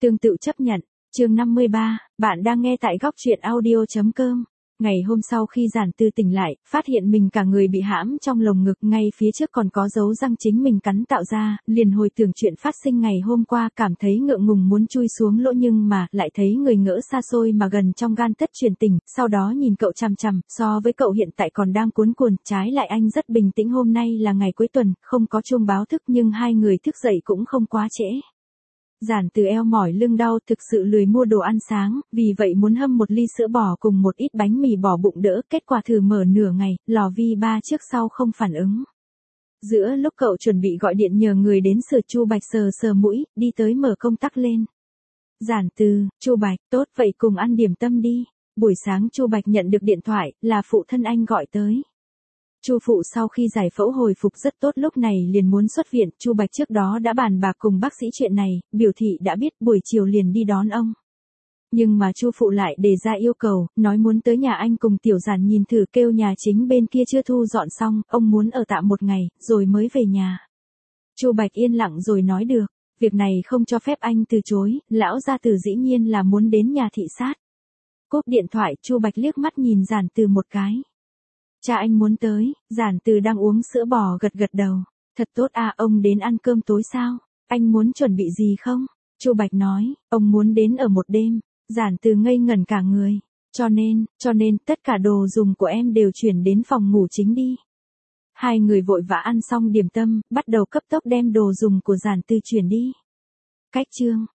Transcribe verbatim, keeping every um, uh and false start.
Tương tự chấp nhận. Chương năm mươi ba, bạn đang nghe tại góc truyện audio chấm com. Ngày hôm sau khi Giản Tư tỉnh lại, phát hiện mình cả người bị hãm trong lồng ngực, ngay phía trước còn có dấu răng chính mình cắn tạo ra, liền hồi tưởng chuyện phát sinh ngày hôm qua, cảm thấy ngượng ngùng muốn chui xuống lỗ nhưng mà lại thấy người ngỡ xa xôi mà gần trong gan tất truyền tình, sau đó nhìn cậu chằm chằm, so với cậu hiện tại còn đang cuốn cuồng, trái lại anh rất bình tĩnh. Hôm nay là ngày cuối tuần, không có chuông báo thức nhưng hai người thức dậy cũng không quá trễ. Giản Từ eo mỏi lưng đau, thực sự lười mua đồ ăn sáng, vì vậy muốn hâm một ly sữa bò cùng một ít bánh mì bỏ bụng đỡ, kết quả thử mở nửa ngày, lò vi ba trước sau không phản ứng. Giữa lúc cậu chuẩn bị gọi điện nhờ người đến sửa, Chu Bạch sờ sờ mũi, đi tới mở công tắc lên. Giản Từ, Chu Bạch, tốt vậy cùng ăn điểm tâm đi. Buổi sáng Chu Bạch nhận được điện thoại, là phụ thân anh gọi tới. Chu phụ sau khi giải phẫu hồi phục rất tốt, lúc này liền muốn xuất viện. Chu Bạch trước đó đã bàn bạc cùng bác sĩ chuyện này, biểu thị đã biết, buổi chiều liền đi đón ông. Nhưng mà Chu phụ lại đề ra yêu cầu, nói muốn tới nhà anh cùng Tiểu Giản nhìn thử, kêu nhà chính bên kia chưa thu dọn xong, ông muốn ở tạm một ngày, rồi mới về nhà. Chu Bạch yên lặng rồi nói được, việc này không cho phép anh từ chối, lão gia tử dĩ nhiên là muốn đến nhà thị sát. Cúp điện thoại, Chu Bạch liếc mắt nhìn Giản Từ một cái. Cha anh muốn tới. Giản Từ đang uống sữa bò gật gật đầu. Thật tốt à, ông đến ăn cơm tối sao? Anh muốn chuẩn bị gì không? Chu Bạch nói, ông muốn đến ở một đêm. Giản Từ ngây ngẩn cả người. Cho nên, cho nên tất cả đồ dùng của em đều chuyển đến phòng ngủ chính đi. Hai người vội vã ăn xong điểm tâm, bắt đầu cấp tốc đem đồ dùng của Giản Từ chuyển đi. Cách chương.